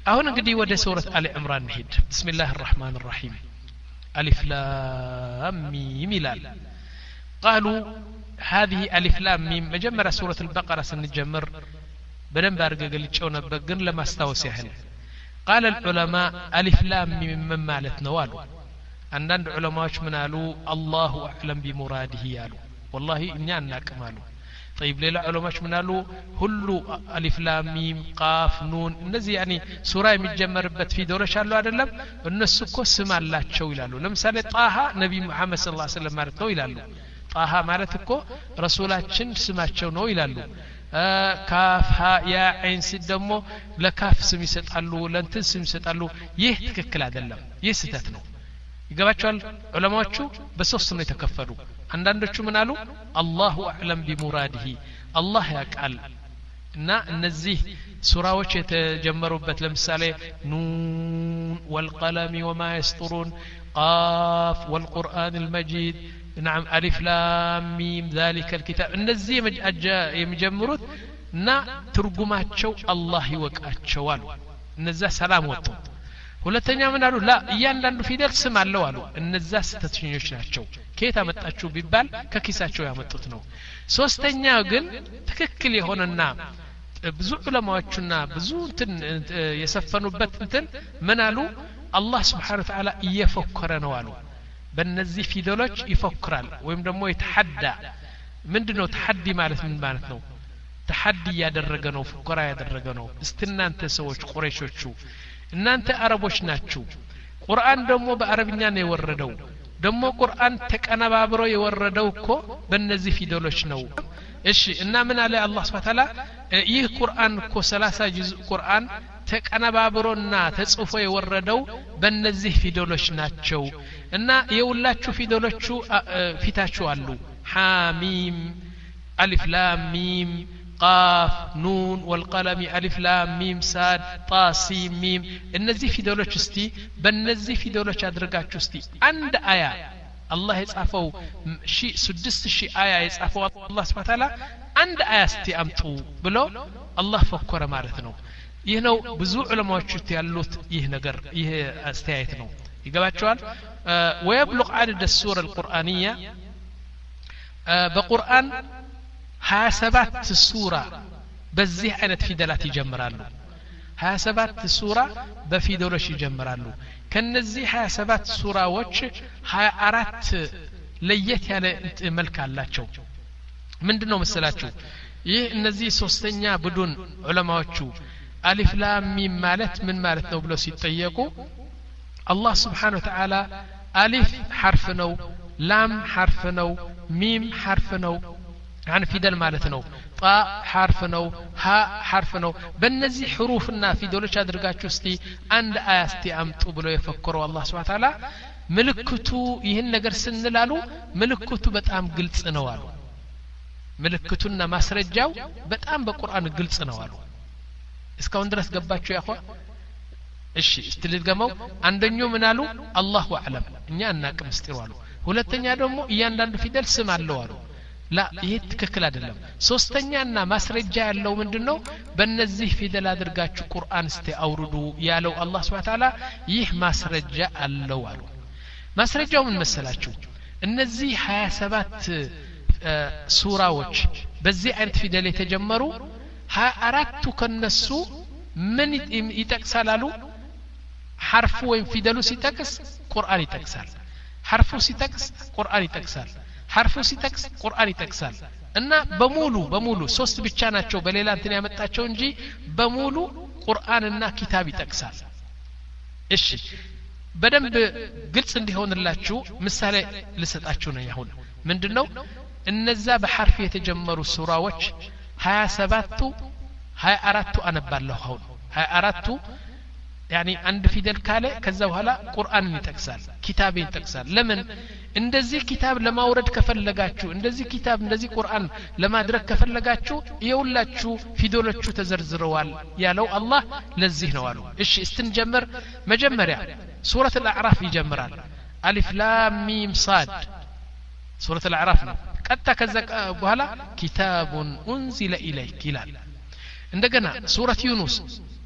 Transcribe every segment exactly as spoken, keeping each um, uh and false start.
አሁን እንግዲህ ወደ ሱረት አሊ ዕምራን እንሂድ ቢስሚላሂር ረህማኒር ረሂም አሊፍ ላም ሚም ይላል قالوا هذه ألف لام ميم مجمرة سورة البقرة سنجمر بدن بارق قلتشو نبقى قن لما استوسي هل قال العلماء ألف لام ميم من مالت نوالو عندنا علماء منالو الله أعلم بمراده يالو والله إني أنا كمالو طيب ليلا علماء منالو هلو ألف لام ميم قاف نون النزي يعني سورة متجمر بت في دورة شالو أدلم الناس كوسم الله تشو يلالو لمثال طه نبي محمد صلى الله عليه وسلم مارتو يلالو طه ማለት እኮ ረሱላችን ስማቸው ነው ይላሉ ካፍ ሀ ያ ዐይን ሲደሞ ለካፍ ስም ይሰጣሉ ለንትን ስም ይሰጣሉ ይህ ትክክል አይደለም ይህ ስህተት ነው ይገባቸዋል ዑለማዎቹ በሶስት ነው የተከፈሉ አንዳንዶቹ ምን አሉ አላሁ አዕለም ቢሙራዲሂ አላህ ያቃል እና እነዚህ ሱራዎች የተጀመሩበት ለምሳሌ ኑን ወልቀለም ወማ يسطرون ቃፍ ወልቁርአን المجيد نعم ألف لام ميم ذلك الكتاب النزي يمجمرت نا ترجماتشو الله يوقعتشو አሉ እነዛ ሰላም ወጡ ሁለተኛ ምን አሉ ላ እያንዳንዱ ፊደል ስም አለው አሉ እነዛ ስተትኞች ናቸው ከየት አመጣችሁ ቢባል ከኪሳቸው ያመጡት ነው ሶስተኛ ግን ትክክል የሆነና ብዙ ዑለማዎችና ብዙ እንትን የሰፈኑበት እንትን ምን አሉ አላህ Subhanahu Wa Ta'ala እየፈከረ ነው አሉ በእነዚህ ፊደሎች ይፈክራል ወይም ደግሞ ይተሐዳ ምንድነው ተሐዲ ማለት ምን ማለት ነው ተሐዲ ያደረገ ነው ፍከራ ያደረገ ነው እስትናንተ ሰዎች ቁረይሾቹ እናንተ አረቦች ናችሁ ቁርአን ደግሞ በአረብኛ ነው የወረደው ደግሞ ቁርአን ተቀነባብሮ የወረደው እኮ በእነዚህ ፊደሎች ነው እሺ እና ምን አለ አላህ Subhanahu Wa Ta'ala ይህ ቁርአን እኮ ሰላሳ ጁዝ ቁርአን ተቀነባብሮና ተጽፎ የወረደው በእነዚህ ፊደሎች ናቸው እና የውላችሁ ፊደሎቹ ፊታችሁ አሉ ሐሚም አሊፍ ላም ሚም ቃፍ ኑን ወልቀለም አሊፍ ላም ሚም ሳድ ጣ ሲም ሚም እነዚህ ፊደሎች እስቲ በእነዚህ ፊደሎች አድርጋችሁ እስቲ አንድ አያ አላህ የጻፈው ሺ ስድስት ሺህ አያ የጻፈው አላህ Subhanahu Wa Ta'ala አንድ አያ እስቲ አምጡ ብሎ አላህ ፈከረ ማለት ነው ይህ ነው ብዙ ዑለማዎች ያሉት ይህ ነገር ይህ አስተያየት ነው ይገባቸዋል ويبلغ عدد السور القرآنية بقرآن ሀያ ሰባት ሱራ በዚህ አይነት ፊደላት ይጀምራሉ ሀያ ሰባት ሱራ በፊደሎች ይጀምራሉ ከነዚህ ሀያ ሰባት ሱራዎች ሀያ አራት ለየት ያለ መልክ አላቸው ምንድነው መሰላችሁ ይህ እነዚህ ሶስተኛ ቡድን ዑለማዎቹ አሊፍ ላም ሚም ማለት ምን ማለት ነው ብሎ ሲጠየቁ አላህ Subhanahu Wa Ta'ala አሊፍ ሐርፍ ነው ላም ሐርፍ ነው ሚም ሐርፍ ነው يعني فيدل مالتنا طا حرف نو ها حرف نو بنزي حروفنا فيدلوش ادرغاچو استي عند اياستي امطو بلو يفكروا الله سبحانه وتعالى ملكتو ይህን ነገር ስንላሉ ምልክቱ በጣም ግልጽ ነው አሉ ምልክቱና ማስረጃው በጣም በቁርአን ግልጽ ነው አሉ እስካሁን ድረስ ገባችሁ ያኳ እሺ እስትልገመው አንደኛው ምን አሉ አላሁ አዕለም እኛ እናቅም ምስጢሩ አሉ ሁለተኛ ደግሞ እያንዳንዱ ፊደል ስም አለው አሉ لا ይሄ ትክክል አይደለም ሶስተኛና ማስረጃ ያለው ምንድነው በእነዚህ ፊደል አድርጋችሁ ቁርአን እስቲ አውርዱ ያለው አላህ Subhanahu Wa Ta'ala ይህ ማስረጃ አለው አሉ ማስረጃው ምን መሰላችሁ እነዚህ ሀያ ሰባት ሱራዎች በዚህ አይነት ፊደል የተጀመሩ ሀያ አራቱ ከነሱ ምን ይጠቅሳሉ ሐርፉ ወይም ፊደሉ ሲጠቅስ ቁርአን ይጠቅሳል ሐርፉ ሲጠቅስ ቁርአን ይጠቅሳል ሐርፉ ሲጠቅስ ቁርአን ይጠቅሳል እና በሙሉ በሙሉ ሶስት ብቻ ናቸው በሌላ እንትን ያመጣቸው እንጂ በሙሉ ቁርአንና ኪታብ ይጠቅሳል እሺ በደንብ ግልጽ እንዲሆንላችሁ ምሳሌ ልሰጣችሁ ነው ያሁን ምንድነው እነዛ በሐርፍ የተጀመሩ ሱራዎች ሀያ ሰባቱ ሀያ አራቱ አነባለሁ አሁን ሀያ አራቱ يعني عند فيدل كاله كذا وهلا قرآن يتكسل كتاب يتكسل لمن እንደዚህ ኪታብ ለማውረድ ከፈለጋችሁ እንደዚህ ኪታብ እንደዚህ ቁርአን ለማድረግ ከፈለጋችሁ ይውላችሁ ፊደሎቹ ተዘርዝረዋል ያለው አላህ ለዚህ ነው አሉ እሺ እስትንጀምር መጀመሪያ ሱረት አልአዕራፍ ይጀምራል አሊፍ ላም ሚም ሳድ ሱረት አልአዕራፍ ነው ቀጣ ከዛ በኋላ ኪታቡን ኡንዚለ ኢለይክ ይላል እንደገና ሱረት ዩኑስ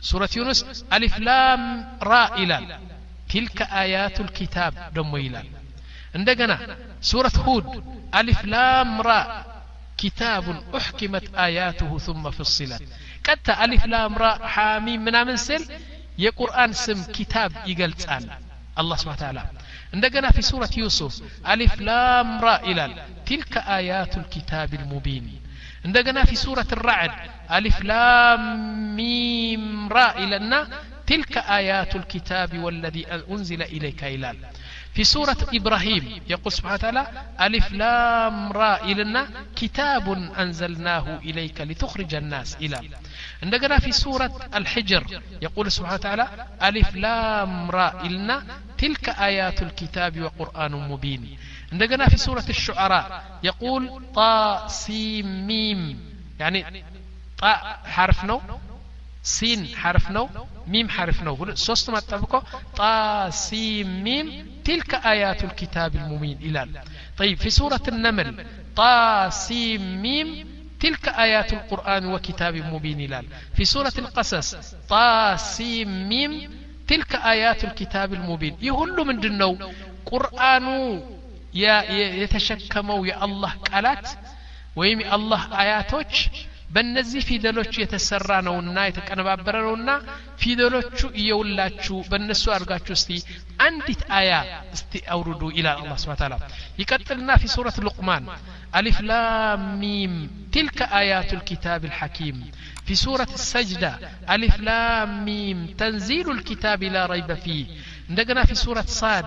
سورة يونس ألف لام را إلال تلك آيات الكتاب دمو إلال عندنا سورة هود ألف لام را كتاب أحكمت آياته ثم فصلت كتا ألف لام را حاميم منا منسل يقرآن سم كتاب يقلت آل الله سبحانه وتعالى عندنا في سورة يوسف ألف لام را إلال تلك آيات الكتاب المبين عندنا في سورة الرعد ألف لام ميم را إلنا تلك آيات الكتاب والذي أنزل إليك إلال في سورة إبراهيم يقول سبحانه وتعالى ألف لام را إلنا كتاب أنزلناه إليك لتخرج الناس إلال عندنا في سورة الحجر يقول سبحانه وتعالى ألف لام را إلنا تلك آيات الكتاب وقرآن مبين عندنا في سورة الشعراء يقول طا سين ميم يعني طا حرف نو سين حرف نو ميم حرف نو سوست ما تطبقوا طا سين ميم تلك آيات الكتاب المبين إلال طيب في سورة النمل طا سين ميم تلك آيات القرآن وكتاب مبين إلال في سورة القصص طا سين ميم تلك آيات الكتاب المبين يهل من دنو قرآن يا يتشكموا يا الله قالات ويم الله آياتوች በእነዚህ ፊደሎች የተሰራ ነውና የተቀነባበረ ነውና ፊደሎቹ ይውላችሁ በእነሱ አርጋችሁ እስቲ አንዲት አያ እስቲ አውርዱ ኢላ አላህ Subhanahu Wa Ta'ala ይቀጥልና في سورة لقمان ألف لام ميم تلك آيات الكتاب الحكيم في سورة السجدة ألف لام ميم تنزيل الكتاب لا ريب فيه عندنا في سورة صاد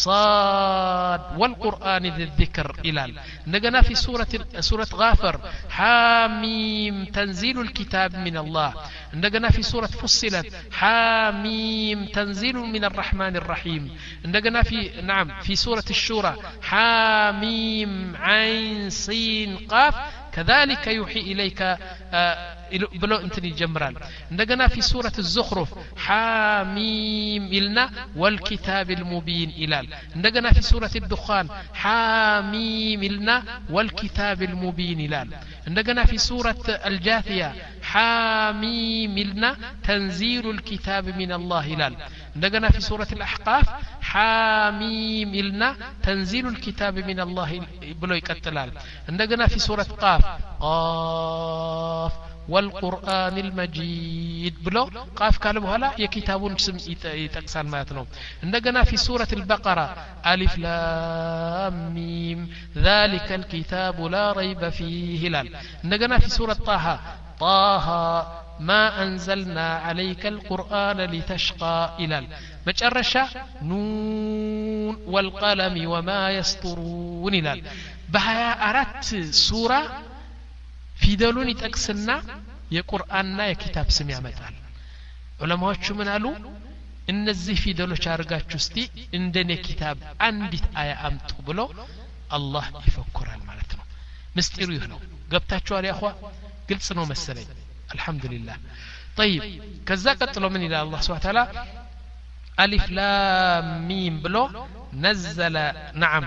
صاد والقرآن ذي الذكر إلال عندنا في سورة سورة غافر حاميم تنزيل الكتاب من الله عندنا في سورة فصلت حاميم تنزيل من الرحمن الرحيم عندنا في نعم في سورة الشورى حاميم عين سين قاف كذلك يوحي إليك آه بلو انتني جمران عندنا في سورة الزخرف حاميم إلنا والكتاب المبين إلال عندنا في سورة الدخان حاميم إلنا والكتاب المبين إلال عندنا في سورة الجاثية حاميم إلنا تنزيل الكتاب من الله إلال عندنا في سورة الأحقاف حاميم إلنا تنزيل الكتاب من الله بلو يكتلال عندنا في سورة قاف قاف والقرآن المجيد بلو قاف كلام هلا يكتابون اسم يتقسان ماتنو عندنا في سورة البقرة ألف لام ميم ذلك الكتاب لا ريب فيه هلال عندنا في سورة طه طه ما أنزلنا عليك القرآن لتشقى إلال مجرشة نون والقلم وما يسطرون إلال بها أردت سورة ፊደሉን ይጠቅስና የቁርአንና የኪታብ ስም ያመጣል ዑለማዎቹ ምን አሉ እነዚህ ፊደሎች አርጋችሁ እስቲ እንደኔ ኪታብ አንዲት አያ አምጡ ብሎ አላህ ይፈክራል ማለት ነው ምስጢሩ ይህ ነው ገብታችኋል ያخوا ግልጽ ነው መሰለኝ አልহামዱሊላህ طيب ከዛ ቀጥሎ ምን ይላል አላህ Subhanahu Wa Ta'ala አሊፍ ላም ሚም ብሎ ነዘለ نعم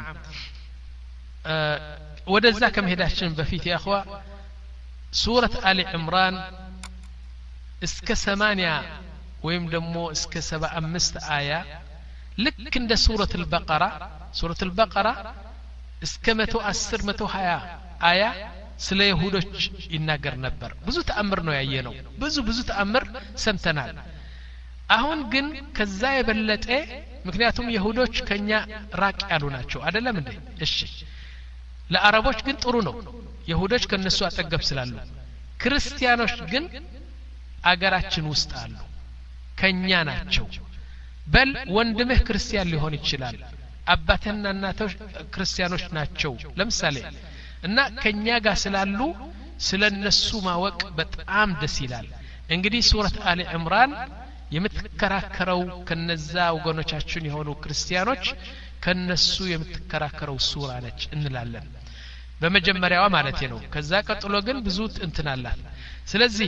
ወደዛ ከመሄዳችን በፊት ያخوا سورة آل عمران اسك ثمانية ويم دمو اسك سبع أمست آية لك عند سورة البقرة سورة البقرة اسك متو أسر متو حياة آية سلا يهودوش يناقر نبر بزو تأمرنو يعينو بزو بزو تأمر سمتنال أهون جن كزاي بلت ايه مكنياتهم يهودوش كنيا راك يالوناتشو هذا لا من ده الشي لا عربوش جن ترونو يهودوش كنسو አጠገብ ስላሉ ክርስቲያኖች ግን አገራችን ውስጥ አሉ ከኛ ናቸው በል ወንድምህ ክርስቲያን ሊሆን ይችላል አባትና እናቶች ክርስቲያኖች ናቸው ለምሳሌ እና ከኛ ጋር ስላሉ ስለነሱ ማወቅ በጣም ደስ ይላል እንግዲህ ሱረት አሊ ኢምራን የምትከራከረው ከነዛ ወገኖቻችን የሆኑ ክርስቲያኖች ከነሱ የምትከራከረው ሱራ ነች እንላለን በመጀመሪያዋ ማለት ነው ከዛ ቀጥሎ ግን ብዙ እንትናላት ስለዚህ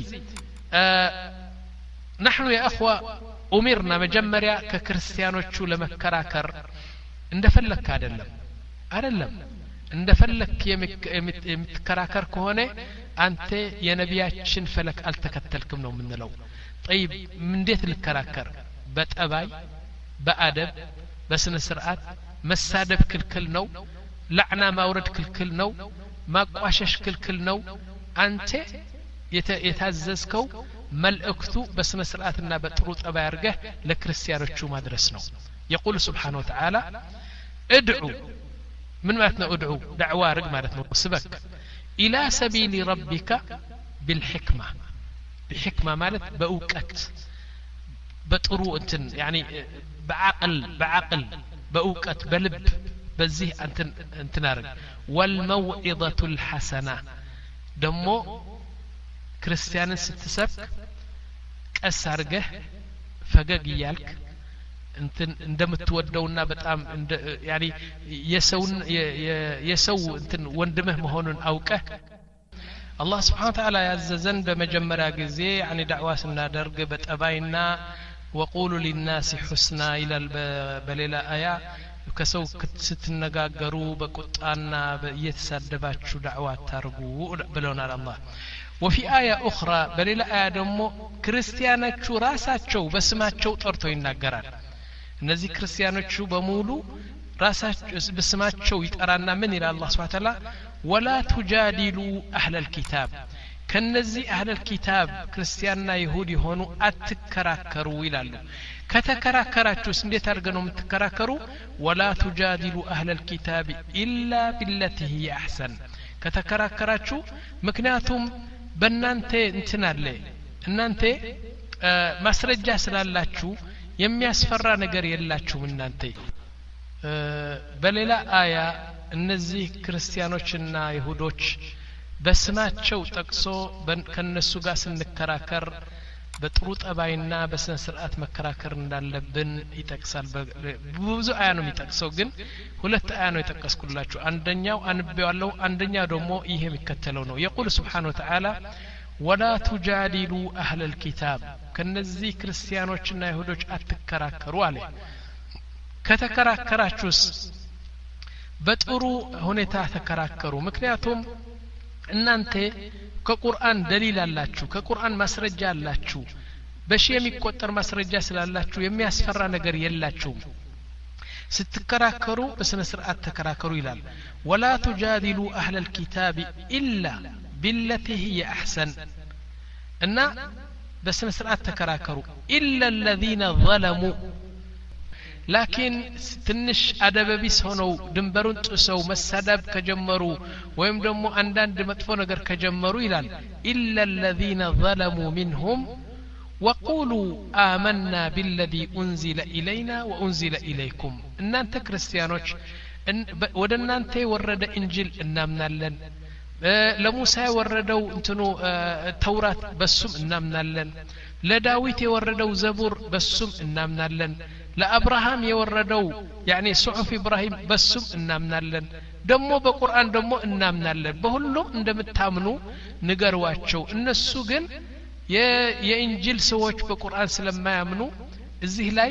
نحن يا اخوه امرنا መጀመሪያ ከክርስቲያኖቹ ለመከራከር እንደፈለክ አይደለም አይደለም እንደፈለክ የምትከራከር ከሆነ አንተ የነቢያችን ፈለክ አልተከተልክም ነው የምንለው طيب እንዴት ልከራከር በጠባይ በአደብ በስነ ስርዓት መሳደብ ክልክል ነው ለዕና ማውረድ ክልክል ነው ማቋሸሽ ክልክል ነው አንተ የታዘዝከው መልእክቱ በስነ ስርዓትና በጥሩ ጠባይ አርገህ ለክርስቲያኖቹ ማድረስ ነው يقول سبحانه وتعالى ادعو من معناتنا ادعو دعوة رق معناتنا سبك إلى سبيل ربك بالحكمة بحكمة مالت بأوقات بطرو انتن يعني بعقل بعقل بأوقات بلب بزيه انتن انتنارق والموعظة الحسنة دمو كريستيان ستسبك كأسارقه فقاق يالك እንትን እንደምትወደውና በጣም ያኒ የሰውን የሰው እንትን ወንድምህ መሆኑን አውቀህ አላህ Subhanahu Wa Ta'ala ያዘዘን በመጀመሪያ ጊዜ ያኒ ዳዕዋ ስናደርግ በጠባይና وقولوا للناس حسنا الى በሌላ አያ ከሰው ስትነጋገሩ በቁጣና በየተሳደባችሁ ዳዕዋ ታርጉ ብለውናል አላህ وفي آية أخرى በሌላ አያ ደግሞ ክርስቲያኖቹ ራሳቸው በስማቸው ጠርቶ ይናገራል እነዚህ ክርስቲያኖቹ በሙሉ ራሳቸው በስማቸው ይጠራና ምን ይላል አላህ Subhanahu Wa Ta'ala ولا تجادلوا أهل الكتاب ከነዚህ أهل الكتاب ክርስቲያንና ይሁዲ ሆኑ አትከራከሩ ይላሉ ከተከራከራችሁስ እንዴት አድርገው ነው የምትከራከሩ ولا تجادلوا أهل الكتاب إلا بالتي هي أحسن ከተከራከራችሁ ምክንያቱም በእናንተ እንትን አለ እናንተ ማስረጃ ስላላችሁ የሚያስፈራ ነገር የላችሁም እናንተ በሌላ አያ እነዚህ ክርስቲያኖችና ይሁዶች በስማቸው ጠቅሶ ከነሱ ጋር ስንከራከር በጥሩ ጠባይና በስነ ስርዓት መከራከር እንዳለብን ይጠቅሳል ብዙ አያ ነው የሚጠቅሰው ግን ሁለት አያ ነው የተጠቀስኩላችሁ አንደኛው አንብቤዋለሁ አንደኛው ደግሞ ይሄ የሚከተለው ነው يقول سبحانه وتعالى ولا تجادلوا أهل الكتاب كنزي كريستيانوچنا يهودوچ አትከራከሩ አለ ከተከራከራችሁስ በጥሩ ሁኔታ ተከራከሩ ምክንያቱም እናንተ ከቁርአን ደሊል አላችሁ ከቁርአን ማስረጃ አላችሁ በሺ የሚቆጠር ማስረጃ ስላላችሁ የሚያስፈራ ነገር የላችሁም ስትከራከሩ በስነ ስርዓት ተከራከሩ ይላል ولا تجادلوا أهل الكتاب إلا بالتي هي أحسن እና በስነ ስርዓት ተከራከሩ إلا الذين ظلموا لكن ትንሽ አደበቢስ ሆነው ድንበሩን ጥሰው መሳደብ ከጀመሩ ወይም ደግሞ አንዳንድ መጥፎ ነገር ከጀመሩ ይላል إلا الذين ظلموا منهم وقولوا آمنا بالذي أنزل إلينا وأنزل إليكم እናንተ ክርስቲያኖች ወደ እናንተ ወረደ እንጂል እናምናለን ለሙሳ ወረደው እንትኑ ተውራት በሱም እናምናለን ለዳዊት የወረደው ዘቡር በሱም እናምናለን ለአብርሃም የወረደው يعني صحف ابراهيم በሱም እናምናለን ደሞ በቁርአን ደሞ እናምናለን በሁሉም እንደምታምኑ ንገሯቸው እነሱ ግን የኢንጂል ሰዎች በቁርአን ስለማያምኑ እዚህ ላይ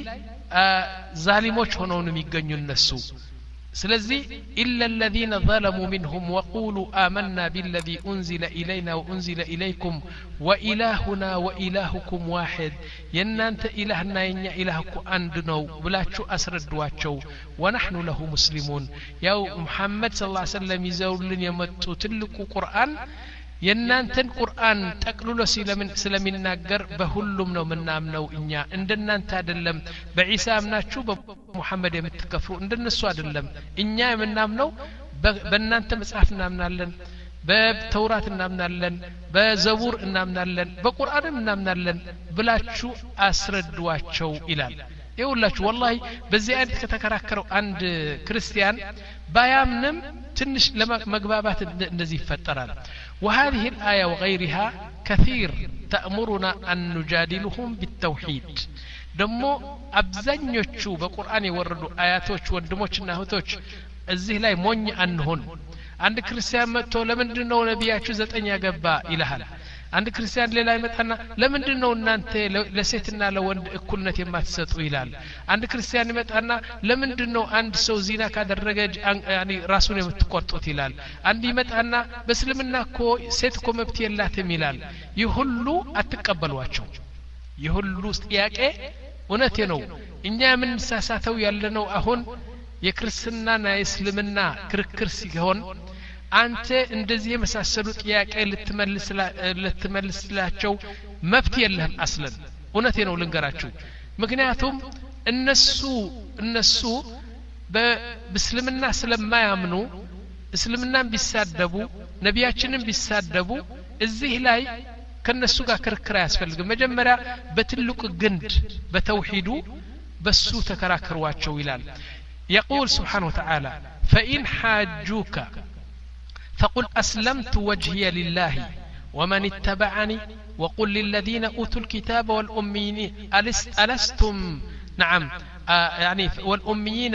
ዛሊሞች ሆነው ነው የሚገኙ እነሱ ስለዚህ إلا الذين ظلموا منهم وقولوا آمنا بالذي أنزل إلينا وأنزل إليكم وإلهنا وإلهكم واحد ينانت إلهنا ينيا إلهكم أندنو بلاتشو أسردواتشو ونحن له مسلمون يا محمد صلى الله عليه وسلم يزور لن يمتو تلكو قرآن የናንተን ቁርአን ጠቅልሎ ስለሚናገር በሁሉም ነው ምናምነው እኛ እንደናንተ አይደለም በኢሳ አምናችሁ በሙሐመድ የምትከፍሩ እንደነሱ አይደለም እኛ የምናምነው በእናንተ መጽሐፍ እናምናለን በተውራት እናምናለን በዘቡር እናምናለን በቁርአንም እናምናለን ብላችሁ አስረዷቸው ይላል ይውላችሁ والله በዚህ አይነት ከተከራከረው አንድ ክርስቲያን ባያምንም ትንሽ ለመግባባት እንደዚህ ይፈጠራል وهذه الآية وغيرها كثير تأمرنا أن نجادلهم بالتوحيد دمو أبزنيوچو بقرآن يوردو آياتوچ وندموچنا هوتوچ እዚህ ላይ ሞኝ አንሆን አንድ ክርስቲያን መጥቶ ለምንድነው ነብያችሁ ዘጠኝ ያገባ ይላል አንድ ክርስቲያን ሌላ ይመጣና ለምንድነው እናንተ ለሴትና ለወንድ እኩልነት የማትሰጡ ይላል አንድ ክርስቲያን ይመጣና ለምንድነው አንድ ሰው ዚና ካደረገ ያኒ ራሱን የምትቆርጡት ይላል አንድ ይመጣና በእስልምና እኮ ሴት እኮ መብት የላትም ይላል ይሁሉ አትቀበሏቸው የሁሉ ጥያቄ እውነቴ ነው እኛ ምን ሳሳተው ያለነው አሁን የክርስቲያንና የእስልምና ክርክር ሲሆን አንተ እንደዚህ የመሳሰሉ ጥያቄ ልትመልስ ልትመልስላቸው መብት የለህም አስለን እውነቴ ነው ልንገራችሁ ምክንያቱም እነሱ እነሱ በእስልምና ስለማያምኑ እስልምናን ቢሳደቡ ነቢያችንን ቢሳደቡ እዚህ ላይ ከነሱ ጋር ክርክር አያስፈልግም መጀመሪያ በትልቁ ግንድ በተውሂዱ በሱ ተከራከሯቸው ይላል يقول سبحانه وتعالى فإن حاجوك فقل أسلمت وجهي لله ومن اتبعني وقل للذين أوتوا الكتاب والأميين ألستم نعم آه يعني والأميين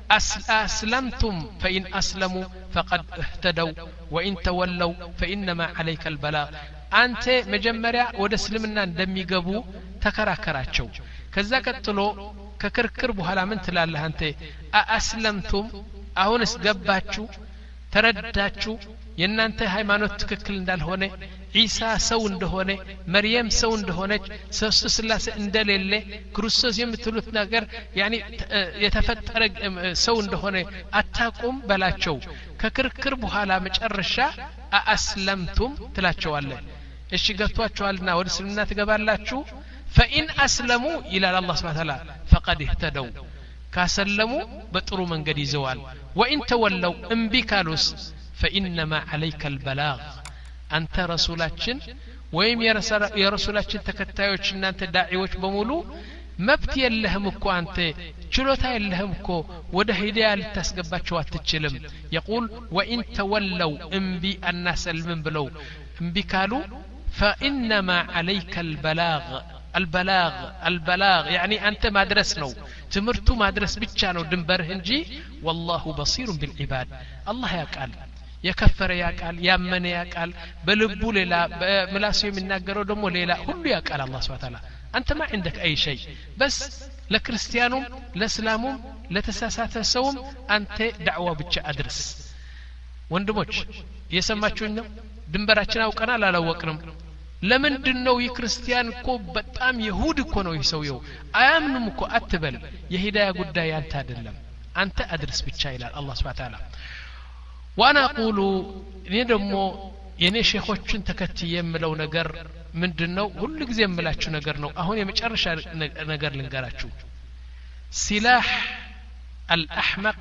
أسلمتم فإن أسلموا فقد اهتدوا وإن تولوا فإنما عليك البلاغ أنت مجمريا ودسلمنا اندمي قبو تكراكراتشو كذا قتلو ككركر بحالا من تلالها أنت أسلمتم أهونس قباتشو ترداتشو የናንተ ሃይማኖት ትክክል እንዳልሆነ ኢሳ ሰው እንደሆነ መርየም ሰው እንደሆነች ሶስት ስላሴ እንደሌለ ክርስቶስ የምትሉት ነገር ያኒ የተፈጠረ ሰው እንደሆነ አታቁም በላቸው ከክርክር በኋላ መጨረሻ አስለምቱም ትላቸዋለ እሺ ገብቷቸዋልና ወደ እስልምና ትገባላችሁ فإن أسلموا إلى الله سبحانه وتعالى فقد اهتدوا كاسلموا بطرو منقد يزوال وإن تولوا انبكالوس فإنما عليك البلاغ أنت رسولاتشن ويم يا رسولاتشن تكتايوچن أنت داعيوچ بمولو مبتي اللهم كو أنت چلوتا اللهم كو وده هدايا لتسقباتشو أتتشلم يقول وإن تولوا انبي الناس المن بلو انبي كالو فإنما عليك البلاغ البلاغ البلاغ يعني أنت ما درسنو تمرتو ما درس بيتشانو دنبرهنجي والله بصير بالعباد الله يقال يكفر يقال يامن يقال بلبو ليلا بملاسو يمناغرو دمو ليلا كله يقال الله سبحانه وتعالى أنت ما عندك أي شيء بس لكريستيانوم لإسلاموم لتساساته سوم أنت دعوة بيتش أدرس ወንድሞች የሰማችሁኝ ነው ድንበራችን አውቀናል አላወቅንም ለምንድነው የክርስቲያን እኮ በጣም ይሁድ እኮ ነው ይሰውየው አያምንም እኮ አትበል የሂዳያ ጉዳይ አንተ አይደለም አንተ አድርስ ብቻ ይላል አላህ Subhanahu Wa Ta'ala وانا اقول እኔ ደግሞ የኔ ሼኾችን ተከትዬ የምለው ነገር ምንድነው ሁሉ ጊዜ የምላችሁ ነገር ነው አሁን የመጨረሻ ነገር ልንገራችሁ سلاح الأحمق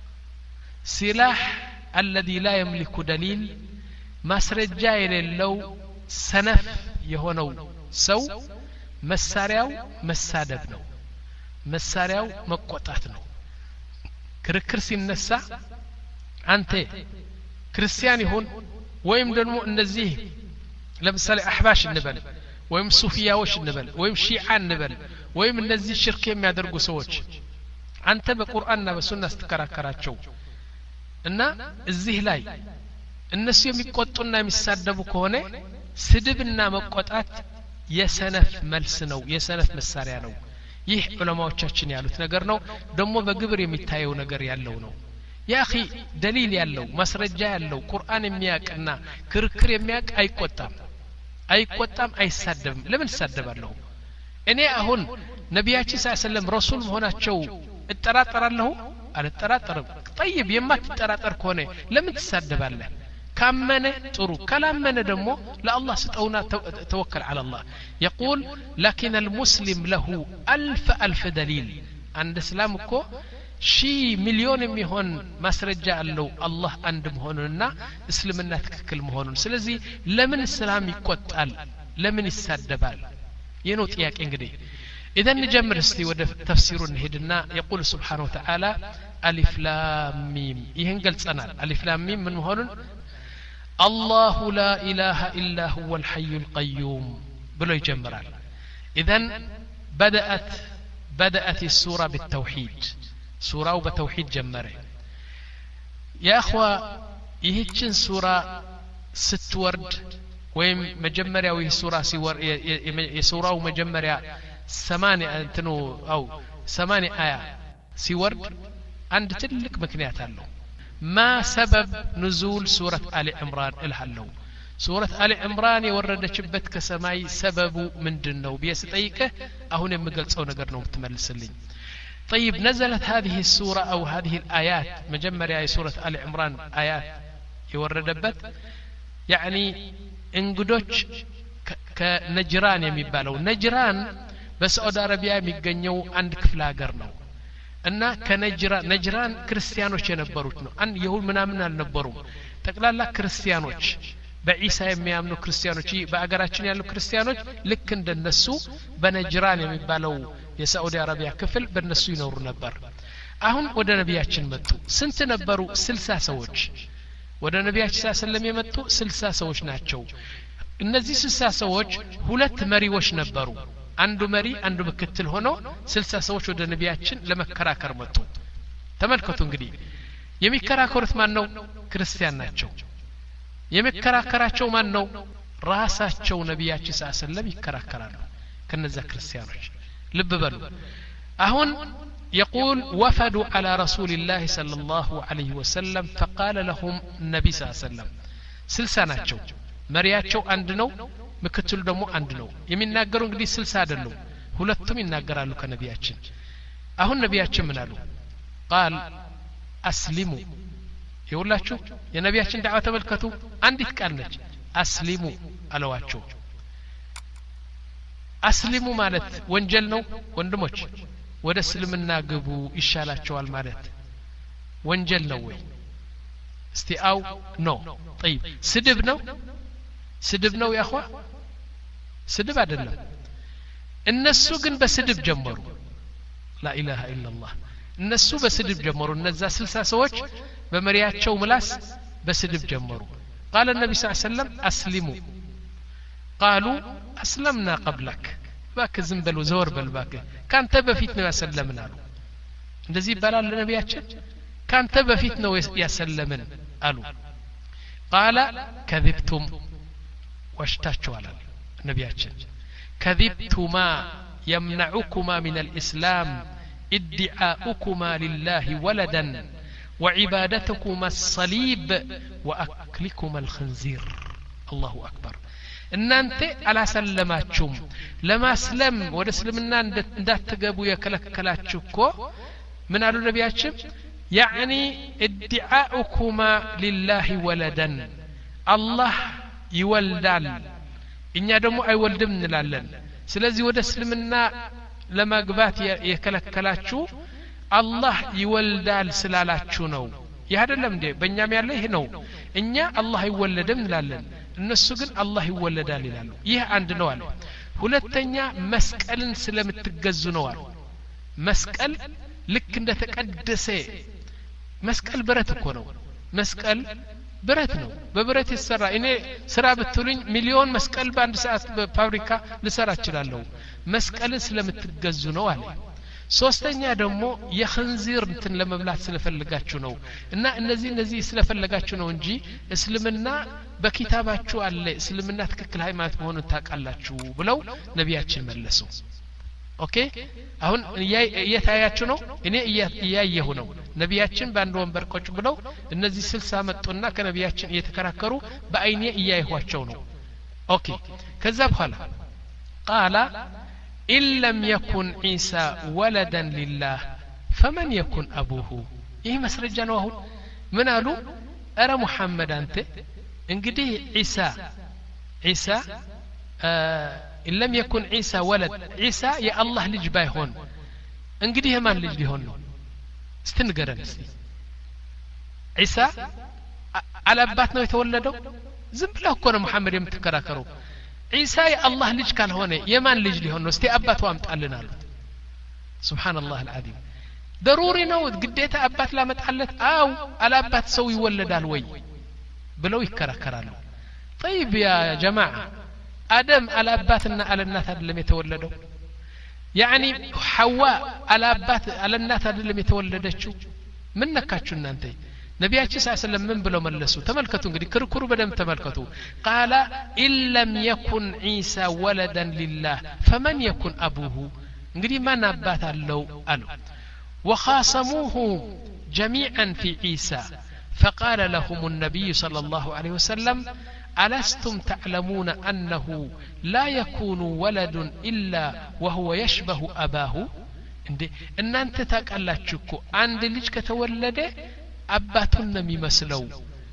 سلاح الذي لا يملك دليل ማስረጃ የሌለው ሰነፍ የሆነው ሰው መሳሪያው መሳደብ ነው መሳሪያው መቆጣት ነው ክርክር ሲነሳ አንተ ክርስቲያን ይሁን ወይም ደግሞ እንደዚህ ለምሳሌ አህባሽ እንበል ወይም ሱፊያዎች እንበል ወይም ሺዓ እንበል ወይም እንደዚህ ሽርክ የሚያደርጉ ሰዎች አንተ በቁርአንና በሱና ስትከራከራቸው እና እዚህ ላይ እነሱ የሚቆጡና የሚሳደቡ ከሆነ ስድብና መቆጣት የሰነፍ መልስ ነው የሰነፍ መሳሪያ ነው ይህ ዑለማዎቻችን ያሉት ነገር ነው ደግሞ በግብር የሚታየው ነገር ያለው ነው ያኺ ደሊል ያለው ማስረጃ ያለው ቁርአን የሚያቀና ክርክር የሚያቅ አይቆጣም አይቆጣም አይሳደብም ለምን ተሳደባለሁ እኔ አሁን ነብያችን ሰለላሁ ዐለይሂ ወሰለም ረሱል መሆናቸው እጠራጠራለሁ አልጠራጠርም طيب የማትጠራጠር ከሆነ ለምን ተሳደባለህ كامنه طرو كلامنه دمو لا الله سطونا توكل على الله يقول لكن المسلم له ألف ألف دليل عند اسلام كو شي مليون ميهون مسرجا له الله عند مهوننا اسلمنا تككل مهونن ስለዚህ ለምን እስላም ይቆጣል ለምን ይሳደባል የነው ጥያቄ እንግዲህ اذا نجمر እስቲ ወደ ተፍሲሩ እንሄድና يقول سبحانه وتعالى الف لام ميم ይሄን ገልጸናል الف لام ميم ምን መሆኑን الله لا إله إلا هو الحي القيوم بلو يجمرال إذن بدأت بدأت السورة بالتوحيد سورة وبتوحيد جمره يا أخوة يهجن سورة ست ورد ويم مجمرة وهي سورة سور سورة ومجمرة ثمانية تنو أو ثمانية آية سورد عند تلك مكنيات له ما سبب نزول سورة آل عمران الحلو ሱረት አሊ ዕምራን የወረደችበት ከሰማይ ሰበቡ ምንድነው ቢያስጠይቀህ አሁን የምገልጸው ነገር ነው የምትመልስልኝ طيب نزلت هذه السورة أو هذه الآيات مجمّرة سورة آل عمران آيات يوردبت يعني انقدوش كنجران يميبالو نجران بس أود عربية يميقنيو عند كفلا قرنو أننا كنجران نجران كريستيانوش ينبروتنو أن يهول منامنا النبرو تقلال لا كريستيانوش بعيسى يميامنو كريستيانوش بأقراتشن يالو كريستيانوش لك عند النسو بنجران يميبالو የሳዑዲ አረቢያ ክፍል በእነሱ ይኖሩ ነበር አሁን ወደ ነብያችን መጡ ስንት ነበሩ ስልሳ ሰዎች ወደ ነብያችን ሰለላሁ የመጡ ስልሳ ሰዎች ናቸው እነዚህ ስልሳ ሰዎች ሁለት መሪዎች ነበሩ አንዱ መሪ አንዱ ምክትል ሆኖ ስልሳ ሰዎች ወደ ነብያችን ለመከራከር መጡ ተመልከቱ እንግዲህ የሚከራከሩት ማን ነው ክርስቲያን ናቸው የሚከራከራቸው ማን ነው ራሳቸው ነብያችን ሰለላሁ ይከራከራሉ ከነዛ ክርስቲያኖች لب بلو أهون يقول وفدوا على رسول الله صلى الله عليه وسلم فقال لهم النبي صلى الله عليه وسلم سلساناتشو مرياتشو عندنو مكتل دمو عندنو يمين ناقرون قدي سلسا دلو هلتم يناقرالو كنبياتشن أهون نبياتشن منالو قال أسلموا يقول لا شو يا نبياتشن دعوة ملكتو عندي تكالنج أسلموا ألواتشو አስሊሙ ማለት ወንጀል ነው ወንድሞች ወደ እስልምና ግቡ ይሻላቸዋል ማለት ወንጀል ነው ወይ እስቲ አው ኖ طيب ስድብ ነው ስድብ ነው ያخوا ስድብ አይደለም እነሱ ግን በስድብ ጀመሩ لا اله الا الله እነሱ በስድብ ጀመሩ እነዛ ስልሳ ሰዎች በመሪያቸው ምላስ በስድብ ጀመሩ قال النبي صلى الله عليه وسلم اسلموا قالوا أسلمنا قبلك باك زنبل وزور بالباك كان تبا فيتنا يسلمنا له እንደዚህ ይባላል ለነብያችን كان تبا فيتنا يسلمن قالوا قال كذبتم واشتاچوا على ነብያችን كذبتما يمنعكما من الإسلام ادعاؤكما لله ولدا وعبادتكما الصليب وأكلكما الخنزير الله أكبر እናንተ አላሰለማችሁም ለማስለም ወደ እስልምና እንዳትገቡ የከለከላችሁ እኮ ምን አሉ ነብያችን يعني ادعاؤكما لله ولدا الله ይወልዳል እኛ ደግሞ አይወልድም እንላለን ስለዚህ ወደ እስልምና ለማግባት የከለከላችሁ አላህ ይወልዳል ስላላችሁ ነው ይህ አይደለም እንዴ በእኛም ያለ ይሄ ነው እኛ አላህ አይወለድም እንላለን እነሱ ግን አላህ ይወለዳል ይላሉ ይህ አንድ ነው አለ ሁለተኛ መስቀልን ስለምትገዙ ነው አለ መስቀል ልክ እንደ ተቀደሰ መስቀል ብረት እኮ ነው መስቀል ብረት ነው በብረት ይሰራ እኔ ስራ ብትሉኝ ሚሊዮን መስቀል በአንድ ሰዓት በፋብሪካ ልሰራ እችላለሁ መስቀልን ስለምትገዙ ነው አለ ሶስተኛ ደግሞ የخنزير እንትን ለመብላት ስለፈልጋችሁ ነው እና እነዚህ እነዚህ ስለፈልጋችሁ ነው እንጂ እስልምና በኪታባችሁ አለ እስልምና ትክክል ሃይማኖት መሆኑን ታውቃላችሁ ብለው ነብያችን መለሱ ኦኬ አሁን እየታያችሁ ነው እኔ እያየሁ ነው ነብያችን በአንድ ወንበር ቁጭ ብለው እነዚህ ስልሳ መጡና ከነብያችን እየተከራከሩ በአይኔ እያየኋቸው ነው ኦኬ ከዛ በኋላ قال إن لم يكن عيسى ولدا لله فمن يكن أبوه إيه مسرجان وهو من قالوا أرى محمد أنت انقديه عيسى عيسى آه إن لم يكن عيسى ولد عيسى يا الله لجباي هون انقديه ما لجباي هون استنقرن عيسى على باتنا يتولدوا زنبلا كون محمد يمتكراكروا عيسى الله لج كان هون يمان لج لي هون استي ابات وامطالنا له سبحان الله العظيم ضروري ነው ግዴታ አባት ላመጣለት አው አላባት ሰው ይወለዳል ወይ ብለው ይከራከራሉ طيب يا جماعه ادم አላባትና አለናት አይደለም የተወለደው يعني حواء አላባት አለናት አይደለም የተወለደችው ምን ነካችሁ እናንተ ነብያችን ሰለላሁ ዐለይሂ ወሰለም ምን ብለው መለሱ ተመልከቱ እንግዲህ ክርክሩ በደም ተመልከቱ قال ان لم يكن عيسى ولدا لله فمن يكن ابوه እንግዲህ ማን አባት አለው አሉ وخاصموه جميعا في عيسى فقال لهم النبي صلى الله عليه وسلم ألستم تعلمون أنه لا يكون ولد إلا وهو يشبه أباه እንዴ እናንተ ታውቃላችሁ እኮ አንድ ልጅ ከተወለደ አባቱን ነው የሚመስለው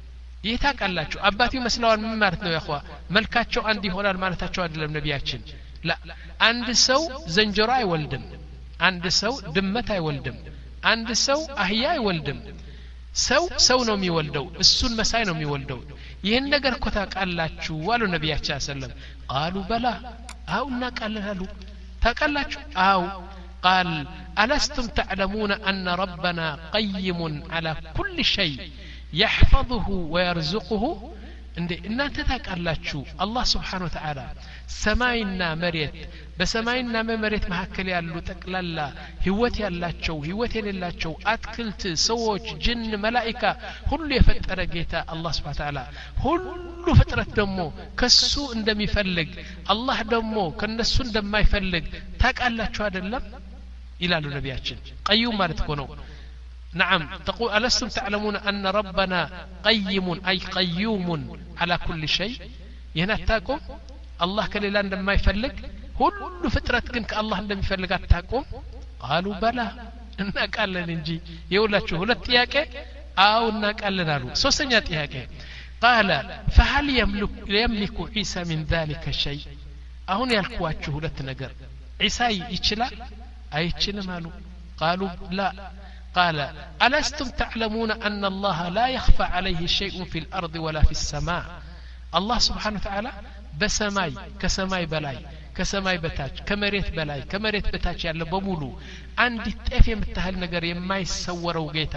ይታውቃላችሁ አባቱ ይመስለዋል ምን ማለት ነው ያخوا መልካቸው አንድ ይሆናል ማለታቸው አይደለም ነቢያችን ላ አንድ ሰው ዘንጀሮ አይወልድም አንድ ሰው ድመት አይወልድም አንድ ሰው አህያ አይወልድም ሰው ሰው ነው የሚወልደው እሱን መሳይ ነው የሚወልደው ይሄን ነገር እኮ ታውቃላችሁ አሉ ነቢያችን ሰለላሁ ቃሉ በላ አው እናውቃለን ታውቃላችሁ አው قال ألستم تعلمون أن ربنا قيم على كل شيء يحفظه ويرزقه እንዴ እናንተ ታውቃላችሁ አላህ Subhanahu Wa Ta'ala ሰማይና መሬት በሰማይና መሬት መካከል ያሉ ጠቅላላ ህይወት ያላቸው ህይወት የሌላቸው አትክልት ሰዎች ጅን መላእክት ሁሉ የፈጠረ ጌታ አላህ Subhanahu Wa Ta'ala ሁሉ ፍጥረት ደግሞ ከሱ እንደሚፈልግ አላህ ደግሞ ከነሱ እንደማይፈልግ ታውቃላችሁ አይደለም ይላሉ ነቢያችን ቀዩም ማለት ነው نعم تقول ألستم تعلمون أن ربنا قيم أي قيوم على كل شيء ينتاكم الله كليلا عندما يفلق كل فترة كنك الله عندما يفلق أتاكم قالوا بلى إنك قال ننجي يقول شو هلا تياك أو إنك قال لنا سوسنيا تياك قال فهل يملك يملك عيسى من ذلك شيء أهون يلقوا شو هلا تنجر عيسى يشلا أي يشلا ماله قالوا لا قال ألستم تعلمون أن الله لا يخفى عليه شيء في الأرض ولا في السماء الله سبحانه وتعالى بسماي كسماي بلاي كسماي بتاج كمريت بلاي كمريت بتاج يالا بمولو عندي طيف يمتهل ነገር የማይሰወረው ጌታ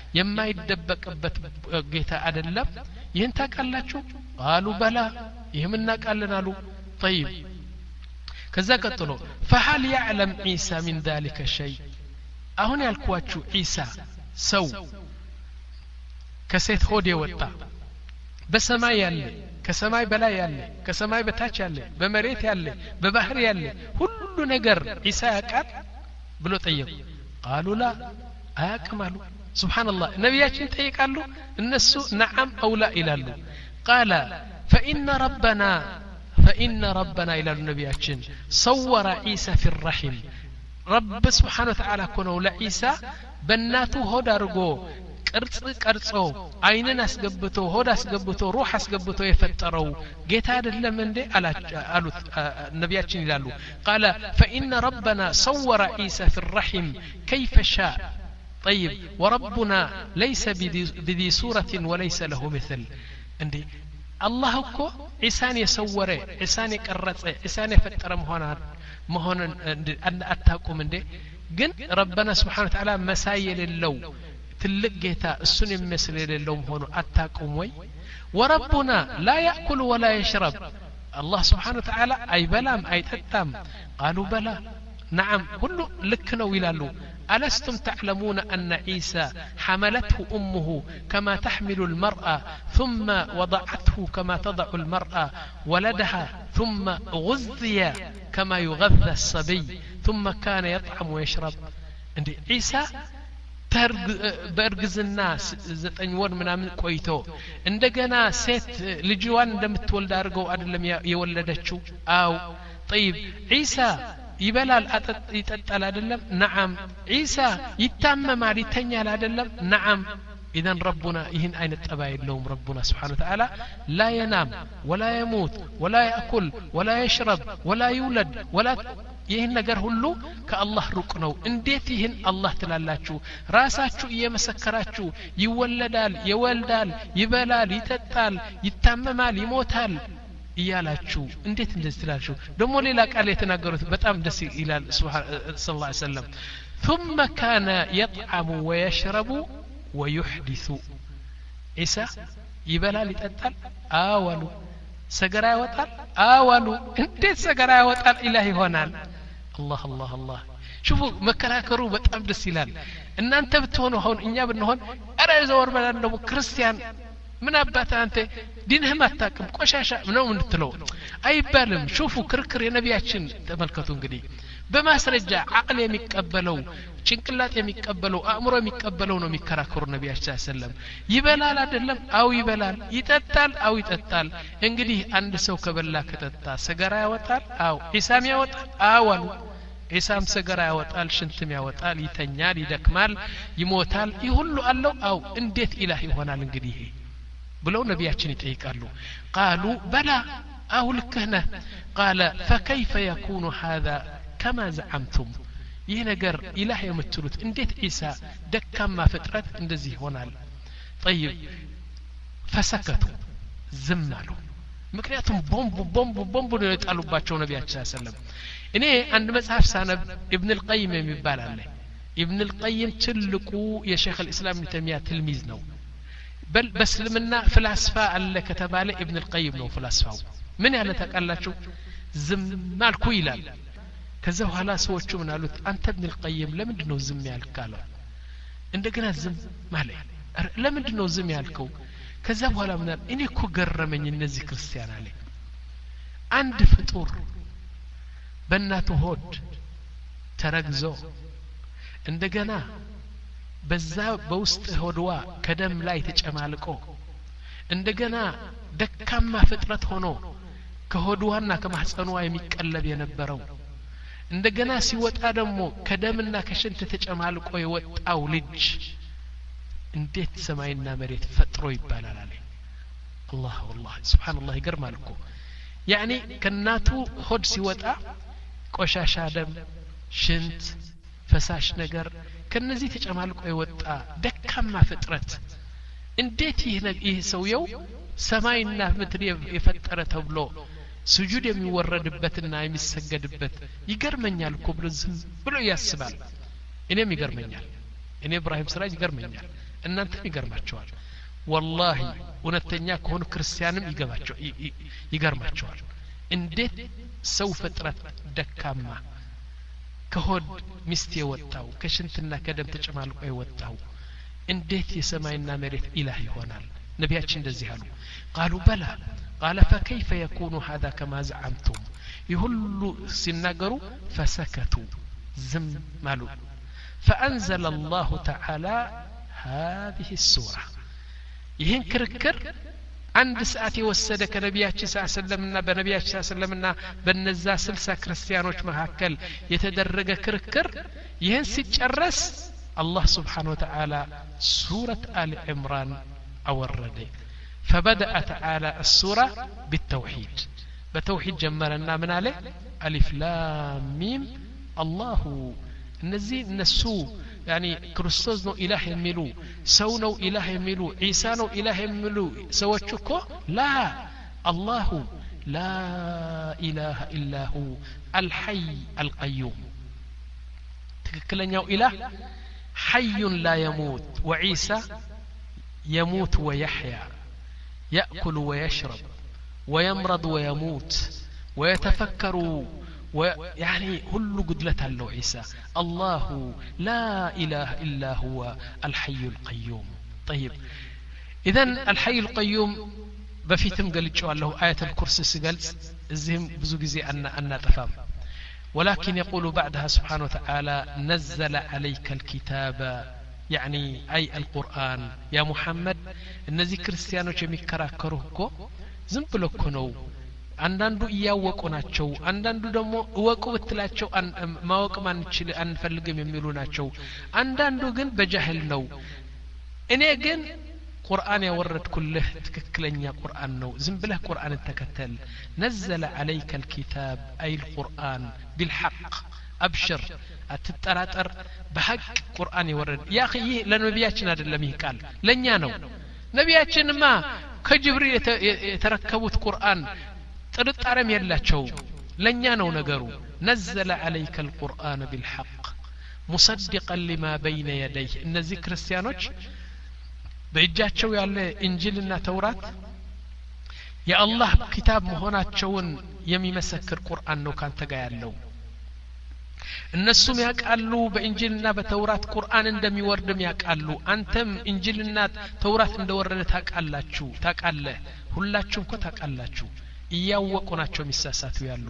የማይደበቅበት ጌታ አይደለም ይሄን ታውቃላችሁ قالوا بلى ይሄም እናውቃለን አሉ طيب ከዛ ቀጥሎ فهل يعلم عيسى من ذلك شيء አሁን ያልኳችሁ ኢሳ ሰው ከሴት ሆድ የወጣ በሰማይ ያለ ከሰማይ በላይ ያለ ከሰማይ በታች ያለ በመሬት ያለ በባህር ያለ ሁሉ ነገር ኢሳ ያውቃል ብሎ ጠየቁ قالوا لا አያውቅም سبحان الله ነብያችን ጠይቃሉ እነሱ نعم او لا ይላሉ قال فإن ربنا فإن ربنا إلى النبياتين صور عيسى في الرحم رب سبحانه وتعالى كونه لعيسى بناته هو دارغو ቅርጽ ቀርጾ አይንን አስገብቶ ሆድ አስገብቶ ሩህ አስገብቶ የፈጠረው ጌታ አይደለም እንዴ አሉት ነብያችን ይላሉ قال فإن ربنا صور عيسى في الرحم كيف شاء طيب وربنا ليس بذي صورة وليس له مثل እንዴ الله እኮ ኢሳን የሰወረ ኢሳን የቀረጸ ኢሳን የፈጠረ መሆናን መሆንን አታቁም እንዴ ግን ربنا سبحانه وتعالى መሳይ የሌለው ትልቅ ጌታ እሱን የሚመስል የሌለው መሆኑ አታቁም ወይ وربنا لا يأكل ولا يشرب الله سبحانه وتعالى አይበላም አይጠጣም قالوا بلى نعم كل لك ነው ይላሉ ألستم تعلمون أن عيسى حملته أمه كما تحمل المرأة ثم وضعته كما تضع المرأة ولدها ثم غذي كما يغذى الصبي ثم كان يطعم ويشرب عند عيسى በእርግዝና ዘጠኝ ወር ምናምን ቆይቶ እንደገና ሴት ልጅዋን እንደምትወልድ አድርገው አይደለም የወለደችው አው طيب عيسى ይበላል ይጠጣል አይደለም نعم عيسى ይታመማል ይተኛል አይደለም نعم اذا ربنا ይህን አይነት ጠባይ የለውም ربنا سبحانه وتعالى لا ينام ولا يموت ولا يأكل ولا يشرب ولا يولد ولا ይህን ነገር ሁሉ ከአላህ ሩቅ ነው እንዴት ይህን አላህ ትላላችሁ ራሳችሁ እየመሰከራችሁ ይወለዳል ይወልዳል ይበላል ይጠጣል ይታመማል ይሞታል ይያላችሁ እንዴት እንደዚህ ትላላችሁ ደሞ ሌላ ቃል የተናገሩት በጣም ደስ ይላል ሰለላሁ ዐለይሂ ወሰለም ثم كان يطعم ويشرب ويحدث عيسى ይበላል ይጠጣል አወሉ ሰገራ ያወጣል አወሉ እንዴት ሰገራ ያወጣል ኢላህ ይሆናል الله الله الله شوفوا መከራከሩ በጣም ደስ ይላል እናንተ ብትሆኑ አሁን እኛ ብንሆን አረ ዘወር በላን ነው ክርስቲያን ምን አባታ አንተ ዲንህም አታውቅም ቆሻሻ ነው እንድትለው አይባልም شوفوا ክርክር የነቢያችን ተመልከቱ እንግዲህ በማስረጃ አቅል የሚቀበለው ጭንቅላት የሚቀበለው አእምሮ የሚቀበለው ነው የሚከራከሩ ነብያችን ሰለላሁ ይበላል አይደለም አው ይበላል ይጠጣል አው ይጠጣል እንግዲህ አንድ ሰው ከበላ ከጠጣ ሰገራ ያወጣል አው ኢሳም ያወጣል አዋሉ ኢሳም ሰገራ ያወጣል ሽንትም ያወጣል ይተኛል ይደክማል ይሞታል ይሁሉ አለው አው እንዴት ኢላህ ይሆናል እንግዲህ ብለው ነብያችን ይጠይቃሉ قالوا بلى አው ልከነ قال فكيف يكون هذا كما زعمتم ይህ ነገር ኢላህ የምትሉት እንዴት ኢሳ ደካማ ፍጥረት እንደዚህ ይሆናል طيب فسكتوا ዝም አሉ ምክንያቱም ቦምብ ቦምብ ቦምብ ነው የጣሉባቸው ነብያችን ሰለላሁ እኔ አንድ መጽሐፍ ሳነብ ኢብኑ القيم የሚባል አለ ኢብኑ القيم ትልቁ የሼኽ الاسلام ኢብኑ ተይሚያ ትልሚዝ ነው በል በስልምና ፍልስፋ አለ ከተባለ ኢብኑ القيم ነው ፍልስፋው ምን ያለ ተቃላችሁ ዝም ማልኩ ይላል ከዛ በኋላ ሰዎቹ ምን አሉት አንተ ኢብኑ القيم ለምንድን ነው ዝም ያልካለው እንደገና ዝም ማለት ለምንድን ነው ዝም ያልከው ከዛ በኋላ ምን አለ እኔ እኮ ገረመኝ እነዚህ ክርስቲያን አለ አንድ ፍጡር በእናቱ ሆድ ተረግዞ እንደገና በዛ በውስጥ ሆድዋ ከደም ላይ ተጨማልቆ እንደገና ደካማ ፍጥረት ሆኖ ከሆድዋና ከማህፀኗ የሚቀለብ የነበረው እንደገና ሲወጣ ደግሞ ከደምና ከሽንት ተጨማልቆ የወጣው ልጅ እንዴት ሰማይና መሬት ፈጥሮ ይባላል አለ አላህ والله سبحان الله ይገርማል እኮ يعني ከናቱ ሆድ ሲወጣ ቆሻሻ ደም ሽንት ፈሳሽ ነገር ከነዚህ ተጨማልቆ የወጣ ደካማ ፍጥረት እንዴት ይህ ሰውየው ሰማይና ምድር የፈጠረ ተብሎ ስጁድ የሚወረድበትና የሚሰገድበት ይገርመኛል እኮ ብሎ ዝም ብሎ ያስባል እኔም ይገርመኛል እኔ ኢብራሂም ስራጅ ይገርመኛል እናንተም ይገርማቸዋል والله እውነተኛ ከሆኑ ክርስቲያንም ይገባቸው ይገርማቸዋል እንዴት ሰው ፍጥረት ደካማ ከሆድ ሚስት የወጣው ከሽንትና ከደም ተጨማልቆ የወጣው እንዴት የሰማይና መሬት ኢላህ ይሆናል ነብያችን እንደዚህ አሉ قالوا بلى قال فكيف يكون هذا كما زعمتم يهلوا سنغروا فسكتوا زم مالو فأنزل الله تعالى هذه السورة ይህን ክርክር አንድ ሰዓት የወሰደ ከነብያችን ሰለላሁ ዐለይሂ ወሰለምና በነብያችን ሰለላሁ ዐለይሂ ወሰለምና በነዛ ስልሳ ክርስቲያኖች መካከል የተደረገ ክርክር ይህን ሲጨረስ አላህ Subhanahu Wa Ta'ala ሱረት አል ኢምራን አወረደ فبدأ تعالى السورة بالتوحيد بتوحيد جمرنا من عليه ألف لام ميم الله النزي النسو يعني كريستوس نو إله يميلو سو نو إله يميلو عيسى نو إله يميلو سوتشكو لا الله لا إله إلا هو الحي القيوم تكلن يو إله حي لا يموت وعيسى يموت ويحيا يأكل ويشرب ويمرض ويموت ويتفكر ويعني كل قدلة له عيسى الله لا إله إلا هو الحي القيوم طيب إذن الحي القيوم بفيتم قال له آية الكرسي سقلت الزهم بزوجي أن أن تفهم ولكن يقول بعدها سبحانه وتعالى نزل عليك الكتاب يعني أي القرآن يا محمد النزي كريستيانو የሚከራከሩህ እኮ ዝም ብሎ እኮ ነው አንዳንዱ እያወቁ ናቸው አንዳንዱ ደግሞ እወቁ ብትላቸው ማወቅ ማንችል አንፈልግም የሚሉ ናቸው አንዳንዱ ግን በጃህል ነው እኔ ግን ቁርአን ያወረድኩልህ ትክክለኛ ቁርአን ነው ዝም ብለህ ቁርአን ተከተል نزل عليك الكتاب أي القرآن بالحق أبشر أتتراتر بحق قرآن يورد يا أخي لنبياتنا አይደለም ይህ ቃል ለኛ ነው ነብያችንማ ከጅብሪል የተረከቡት ቁርአን ጥርጣሬም የላቸው ለኛ ነው ነገሩ نزل عليك القرآن بالحق مصدقا لما بين يديه እነዚህ ክርስቲያኖች በእጃቸው ያለ እንጂልና ተውራት የአላህ ኪታብ መሆናቸውን የሚመሰክር ቁርአን ነው ካንተ ጋር ያለው እነሱም ያቃሉ በእንጂልና በተውራት ቁርአን እንደሚወርድም ያቃሉ አንተም እንጂልና ተውራት እንደወረደ ታቃላችሁ ታቃለ ሁላችሁም እኮ ታቃላችሁ እያወቁ ናቸው የሚሳሳቱ ያሉ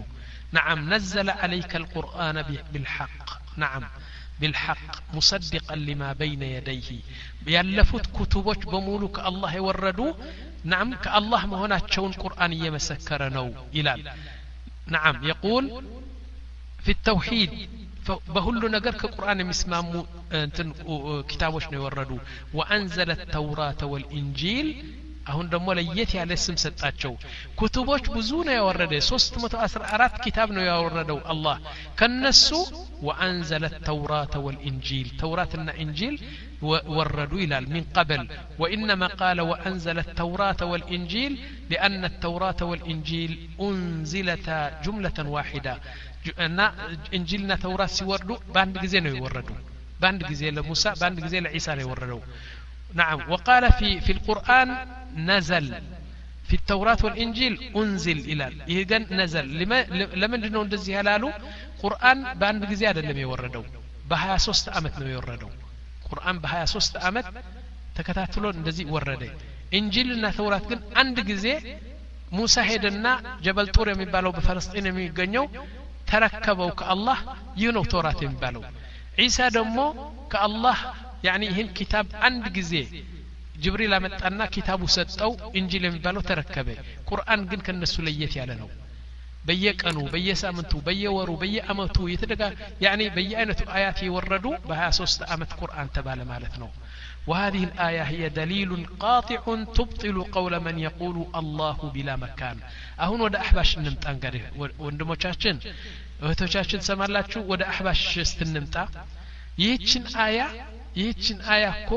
نعم نزل عليك القرآن بالحق نعم بالحق مصدقا لما بين يديه يالفوت كتبوች بمولو كالله يوردوا نعم كالله مهوناتشون قرآن يمسكر نو إلال نعم يقول في التوحيد بهلو نجر كقرآن مسمامو كتابوش نوردوا وأنزل التوراة والإنجيل አሁን ደግሞ ለየት ያለ ስም ሰጣቸው ኩቱቦች ብዙ ነው ያወረደ ሶስት መቶ አስራ አራት ኪታብ ነው ያወረደው አላህ ከነሱ وأنزل التوراة والإنجيل توراةنا إنجيل وردوا إلى من قبل وإنما قال وأنزل التوراة والإنجيل لأن التوراة والإنجيل أنزلتا جملة واحدة أن إنجيلنا توراة سيوردوا باند جزينو يوردوا باند جزيل موسى باند جزيل عيسى يوردوا نعم وقال في في القرآن نزل في التوراة والإنجيل أنزل إلى إذن نزل لما لما جنون دزي هلالو قرآن باند زيادة لم يوردوا بها سوست أمت لم يوردوا قرآن بها سوست أمت تكتاتلون دزي ورده إنجيلنا توراة كن عند جزء موسى هيدنا جبل طور يمبالو بفلسطين يميجنيو تركبوا كالله ينو توراة يمبالو عيسى دمو كالله يعني هن كتاب عند جزء جبريل أمتنا كتابه ستو إنجيل يمبالو تركبه قرآن جن كان السلية يعلنو بيك أنو بي سامنتو بي ورو بي أمتو يتدقى يعني بي أنتو آيات يوردوا بها سوست أمت قرآن تبال مالتنو وهذه الآية هي دليل قاطع تبطل قول من يقول الله بلا مكان أهون ودا أحباش نمتان قريه وندمو چاچن وهتو چاچن سمالاتشو ودا أحباش استنمتا يهيچن آية يهيچن آية كو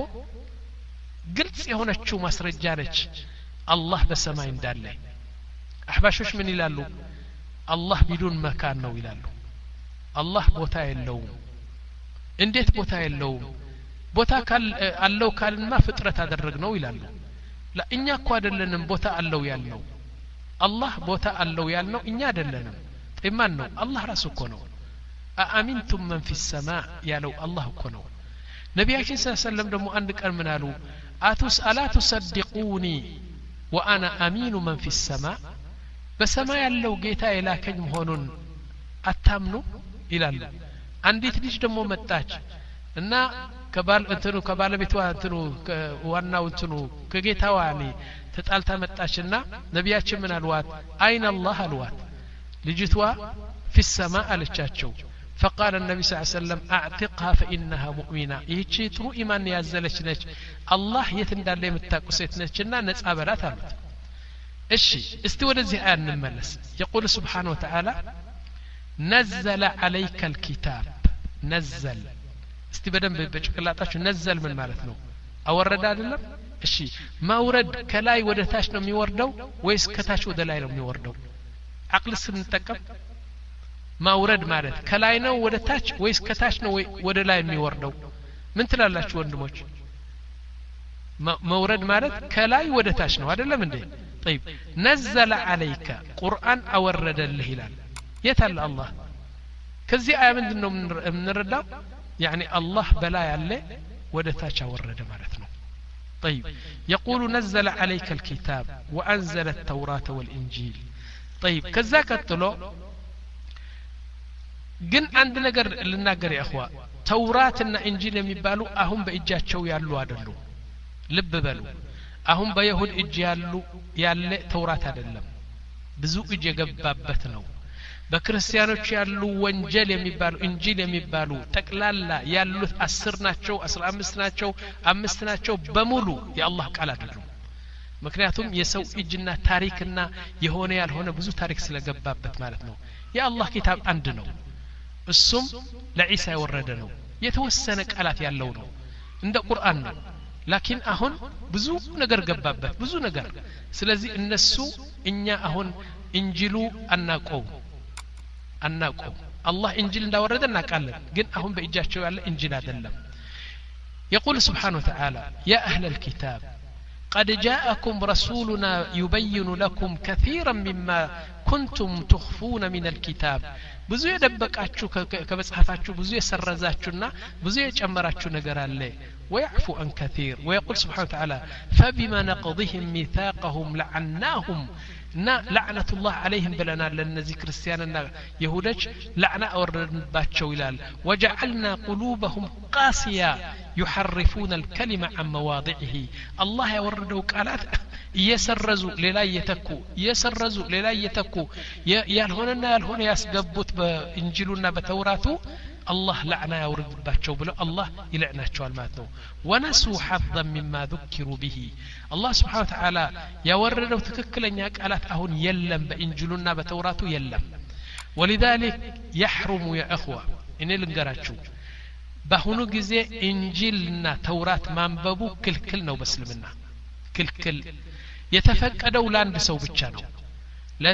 قلت يهونا چو مسرجانج الله بسماء اندالله أحباشوش من يلالو الله بدون مكان نو يلالو الله بوتا يلوم انديت بوتا يلوم بوتا كال اللو كال ما فطرة تدرجنو يلالو لا إنيا كو أدلنم بوتا اللو يالنو الله بوتا اللو يالنو إنيا أدلنم إمان نو الله راسو كونو أأمنتم من في السماء يالو الله كونو نبي عشان صلى الله عليه وسلم دمو عندك المنالو أتس ألا تصدقوني وأنا أمين من في السماء بسماء اللو جيتا إلى كجم هونون أتامنو إلى الله عندي تليش دمو متاج إننا كبال أنتنو كبال بيتوا أنتنو وانا أنتنو كجيتا واني تتقالتا متاجنا نبياتش من الوات أين الله الوات لجتوا في السماء للشاتشو فقال النبي صلى الله عليه وسلم أعتقها فإنها مؤمنة يهيشي ترو إيمان يازلش نج الله يتندى اللي متاكسيت نجنا نتقابلات هالوت الشي استوى لزي آن نملس يقول سبحانه وتعالى نزل عليك الكتاب نزل استبدن بشكلاتاش نزل من مالتنو أورد هذا الشي ما ورد كلاي ودتاش نم يوردو ويس كتاش ودلاي نم يوردو عقل السن نتكب ما ورد مالت كلاي نو ودتاش ويس كتاش نو ودلاي نم يوردو من تلالاش وندموش ما ورد مالت كلاي ودتاش نو هذا من دي طيب نزل عليك قرآن أورد الهلال يتل الله كذي آية من دنو من الرداء يعني الله بلا يالي ودتاش أورد مالتنا طيب يقول نزل عليك الكتاب وأنزل التوراة والإنجيل طيب كذاك الطلو جن عندنا قر لنا قر يا أخوة توراة إنجيل يمبالو أهم بإجات شو يالو هذا لب بالو أهم بيهود إجيالو يالي توراة هذا بزو إجي قبابتنو بكريستيانوች ያሉ ወንጀል የሚባሉ እንጂል የሚባሉ ተቅላላ ያሉት አስር ናቸው አስራ አምስት ናቸው አምስት ናቸው በሙሉ የአላህ ቃል አይደሉም ምክንያቱም የሰው እጅና ታሪክና የሆነ ያልሆነ ብዙ ታሪክ ስለገባበት ማለት ነው የአላህ ኪታብ አንድ ነው እሱም ለኢሳ የወረደ ነው የተወሰነ ቃላት ያለው ነው እንደ ቁርአን ነው ላኪን አሁን ብዙ ነገር ገባበት ብዙ ነገር ስለዚህ እነሱ እኛ አሁን እንጂሉ አናቀው أناكم الله إنجيل داورد ناقالن جن أهم بإجاشوا على إنجيل هذا يقول سبحانه وتعالى يا أهل الكتاب قد جاءكم رسولنا يبين لكم كثيرا مما كنتم تخفون من الكتاب ብዙ የደበቃችሁ ከመጽሐፋችሁ ብዙ የሰረዛችሁና ብዙ የጨመራችሁ ነገር አለ ويعفو عن كثير ويقول سبحانه وتعالى فبما نقضهم ميثاقهم لعناهم لعنة الله عليهم بلنا للنزي كريستياننا يهودج لعنة أوردنباتشو إلال وجعلنا قلوبهم قاسية يحرفون الكلمة عن مواضعه الله يوردوا قالات يسرزوا للا يتكو يسرزوا للا يتكو يالهوننا يالهون يسقبوت بإنجيلنا بتوراتو الله لعنة يوردباتشو بلو الله يلعناتشو الماتنو ونسوا حظا مما ذكروا به الله سبحانه وتعالى يوردوا تككلن قالات أهون يلم بإنجيلنا بتوراتو يلم ولذلك يحرم يا أخوة إن لنقراتشو بهونو جزء إنجيلنا تورات مانببو كل كل نو بسلمنا كل كل يتفقدوا لاند سو بتشانو لا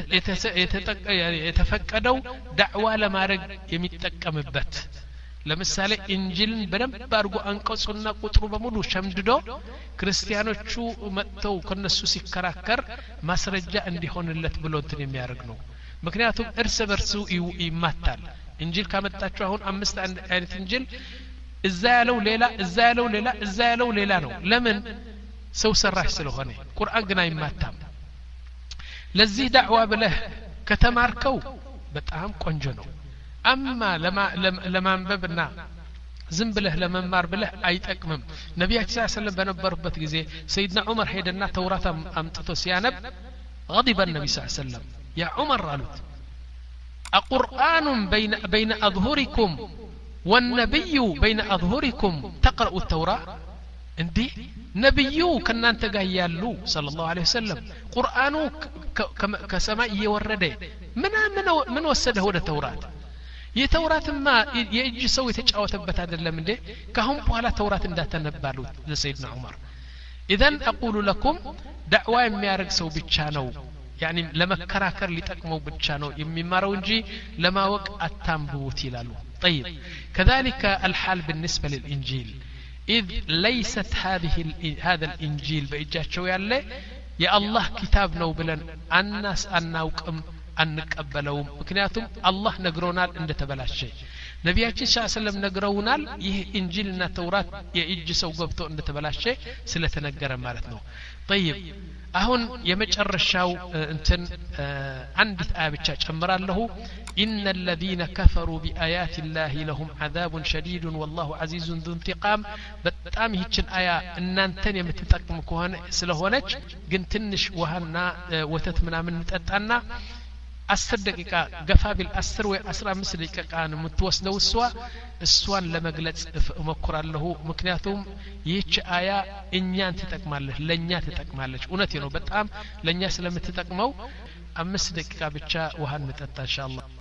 يتفقدوا دعوة لمارق يمتقمبت ለምሳሌ ኢንጂልን በደንብ አድርጎ አንቀጹና ቁጥሩ በሙሉ ሸምድዶ ክርስቲያኖቹ መጥተው ከነሱ ሲከራከር ማስረጃ እንዲሆንለት ብሎ እንትን የሚያደርግ ነው ምክንያቱም እርስ በርሱ ይማታል ኢንጂል ካመጣችሁ አሁን አምስት አይነት ኢንጂል እዛ ያለው ሌላ እዛ ያለው ሌላ እዛ ያለው ሌላ ነው ለምን ሰው ሰራሽ ስለሆነ ቁርአን ግን አይማታም ለዚህ ዳዕዋ ብለህ ከተማርከው በጣም ቆንጆ ነው አማ ለማ ለማንበብና ዝም ብለህ ለመማር ብለህ አይጠቅምም ነብያችን ሰለላሁ ዐለይሂ ወሰለም በነበሩበት ጊዜ ሰይድና ዑመር ሄደና ተውራት አምጥቶ ሲያነብ غضب النبي صلى الله عليه وسلم يا عمر قالوا أقرآن بين بين أظهركم والنبي بين أظهركم تقرأ التوراة عندي نبيو كنا انت قايالو صلى الله عليه وسلم قرآنو كسماء يورده من من من وسده هو التوراة يتوراة ما يجي سوي تجاوتبت هذا اللي ده كهم بولا توراة ذات نبالو لسيدنا عمر إذن أقول لكم دعوة ميارق سو بتشانو يعني لما كراكر لتقموا بتشانو يمي مارونجي لما وق التامبوت يلالو طيب كذلك الحال بالنسبة للإنجيل إذ ليست هذه هذا الإنجيل بإجاشو يالله يا الله كتاب نو بلن الناس أناوكم أنقبلهم مكنياتهم الله نقرونال عند تبلاشي نبياتي صلى الله عليه وسلم نقرونال يه إنجيلنا توراة يجي سو قبطو عند تبلاشي سلة نقر مالتنا طيب أهون يمجر الشاو انتن عندت آبتشاج أمر له إن الذين كفروا بآيات الله لهم عذاب شديد والله عزيز ذو انتقام بتأمي هيتشن آية إن أنتن يمتتقم كوهن سلهونج قنتنش وهنا وتتمنا من تأتنا أسر دقيقة قفا بالأسر وأسرى مثل دقيقة كان متوسنو السوا السوان لما قلت مكرا له مكنياتهم يهيتش آية إنيان تتقمالش لنيان تتقمالش ونتينو بتأم لنيان سلم تتقمو أمس دقيقة بتشا وهن متأتا إن شاء الله